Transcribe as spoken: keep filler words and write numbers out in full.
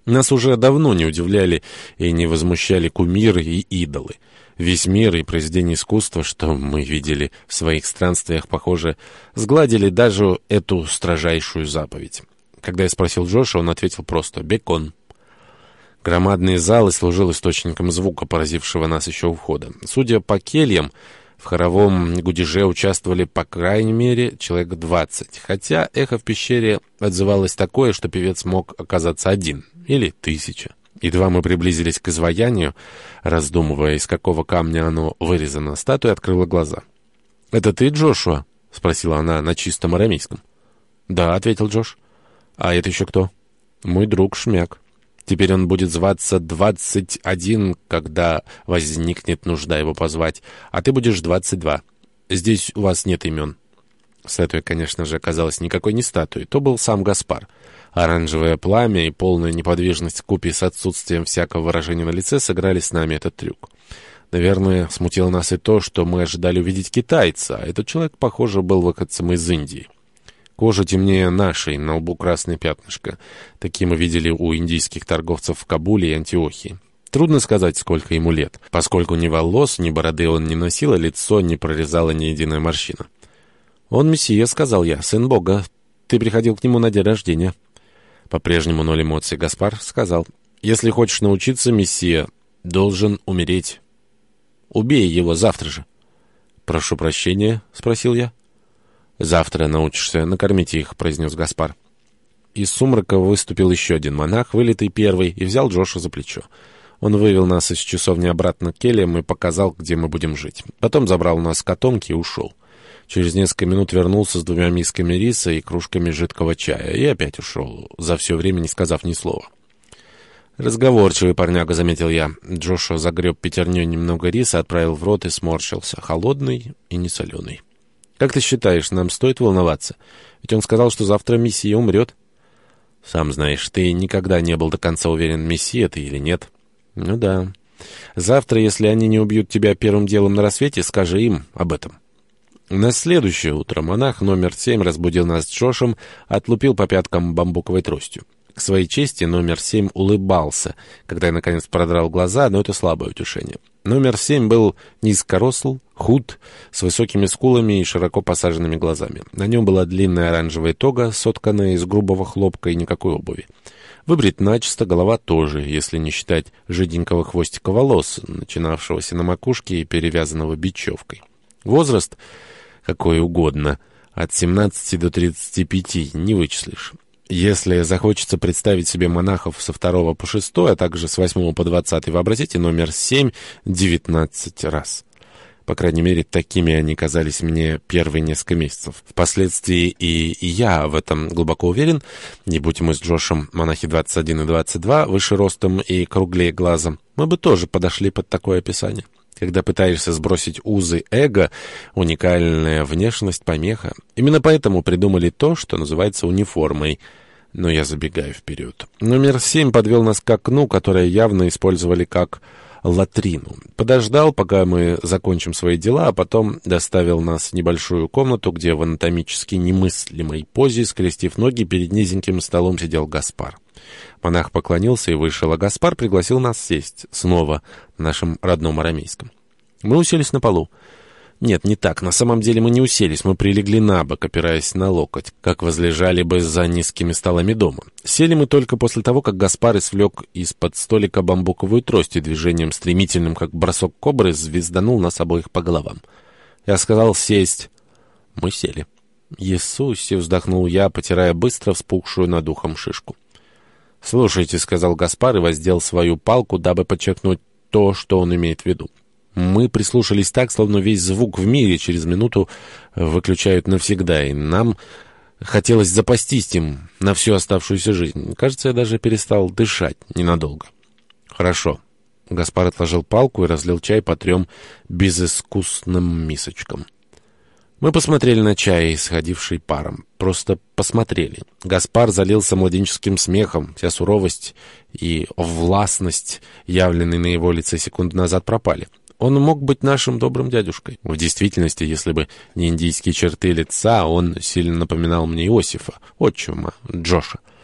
Нас уже давно не удивляли и не возмущали кумиры и идолы. Весь мир и произведения искусства, что мы видели в своих странствиях, похоже, сгладили даже эту строжайшую заповедь. Когда я спросил Джоша, он ответил просто «бекон». Громадный зал и служил источником звука, поразившего нас еще у входа. Судя по кельям, в хоровом гудеже участвовали, по крайней мере, человек двадцать, хотя эхо в пещере отзывалось такое, что певец мог оказаться один или тысяча. Едва мы приблизились к изваянию, раздумывая, из какого камня оно вырезано, статуя открыла глаза. «Это ты, Джошуа?» — спросила она на чистом арамейском. «Да», — ответил Джош. «А это еще кто?» «Мой друг Шмяк. Теперь он будет зваться двадцать один, когда возникнет нужда его позвать, а ты будешь двадцать два. Здесь у вас нет имен». Статуя, конечно же, оказалась никакой не статуей. То был сам Гаспар. Оранжевое пламя и полная неподвижность вкупе с отсутствием всякого выражения на лице сыграли с нами этот трюк. Наверное, смутило нас и то, что мы ожидали увидеть китайца, а этот человек, похоже, был выходцем из Индии. Кожа темнее нашей, на лбу красное пятнышко. Такие мы видели у индийских торговцев в Кабуле и Антиохии. Трудно сказать, сколько ему лет, поскольку ни волос, ни бороды он не носил, а лицо не прорезало ни единая морщина. «Он мессия», — сказал я, — «сын Бога. Ты приходил к нему на день рождения». По-прежнему ноль эмоций. Гаспар сказал: «Если хочешь научиться, мессия должен умереть. Убей его завтра же». «Прошу прощения?» — спросил я. «Завтра научишься. Накормите их», — произнес Гаспар. Из сумрака выступил еще один монах, вылитый первый, и взял Джоша за плечо. Он вывел нас из часовни обратно к кельям и показал, где мы будем жить. Потом забрал нас с котомки и ушел. Через несколько минут вернулся с двумя мисками риса и кружками жидкого чая, и опять ушел, за все время не сказав ни слова. «Разговорчивый парняга», — заметил я. Джошуа загреб пятерней немного риса, отправил в рот и сморщился, холодный и несоленый. «Как ты считаешь, нам стоит волноваться? Ведь он сказал, что завтра мессия умрет». «Сам знаешь, ты никогда не был до конца уверен, мессия ты или нет». «Ну да. Завтра, если они не убьют тебя первым делом на рассвете, скажи им об этом». На следующее утро монах номер семь разбудил нас с Джошем, отлупил по пяткам бамбуковой тростью. К своей чести номер семь улыбался, когда я, наконец, продрал глаза, но это слабое утешение. Номер семь был низкоросл, худ, с высокими скулами и широко посаженными глазами. На нем была длинная оранжевая тога, сотканная из грубого хлопка и никакой обуви. Выбрит начисто, голова тоже, если не считать жиденького хвостика волос, начинавшегося на макушке и перевязанного бечевкой. Возраст какой угодно, от семнадцати до тридцати пяти, не вычислишь. Если захочется представить себе монахов со второго по шестой, а также с восьмого по двадцатый, вообразите номер семь девятнадцать раз. По крайней мере, такими они казались мне первые несколько месяцев. Впоследствии и, и я в этом глубоко уверен, не будь мы с Джошем монахи двадцать один и двадцать два, выше ростом и круглее глазом, мы бы тоже подошли под такое описание. Когда пытаешься сбросить узы эго, уникальная внешность — помеха. Именно поэтому придумали то, что называется униформой. Но я забегаю вперед. Номер семь подвел нас к окну, которое явно использовали как латрину. Подождал, пока мы закончим свои дела, а потом доставил нас в небольшую комнату, где в анатомически немыслимой позе, скрестив ноги, перед низеньким столом сидел Гаспар. Монах поклонился и вышел, а Гаспар пригласил нас сесть снова на нашем родном арамейском. Мы уселись на полу. Нет, не так. На самом деле мы не уселись, мы прилегли на бок, опираясь на локоть, как возлежали бы за низкими столами дома. Сели мы только после того, как Гаспар извлек из-под столика бамбуковую трость и движением стремительным, как бросок кобры, звезданул нас обоих по головам. Я сказал сесть. Мы сели. «Иисусе!» — вздохнул я, потирая быстро вспухшую над ухом шишку. «Слушайте», — сказал Гаспар и воздел свою палку, дабы подчеркнуть то, что он имеет в виду. Мы прислушались так, словно весь звук в мире через минуту выключают навсегда, и нам хотелось запастись им на всю оставшуюся жизнь. Кажется, я даже перестал дышать ненадолго. «Хорошо». Гаспар отложил палку и разлил чай по трем безыскусным мисочкам. Мы посмотрели на чай, исходивший паром. Просто посмотрели. Гаспар залился младенческим смехом. Вся суровость и властность, явленные на его лице секунду назад, пропали. Он мог быть нашим добрым дядюшкой. В действительности, если бы не индийские черты лица, он сильно напоминал мне Иосифа, отчима Джоша.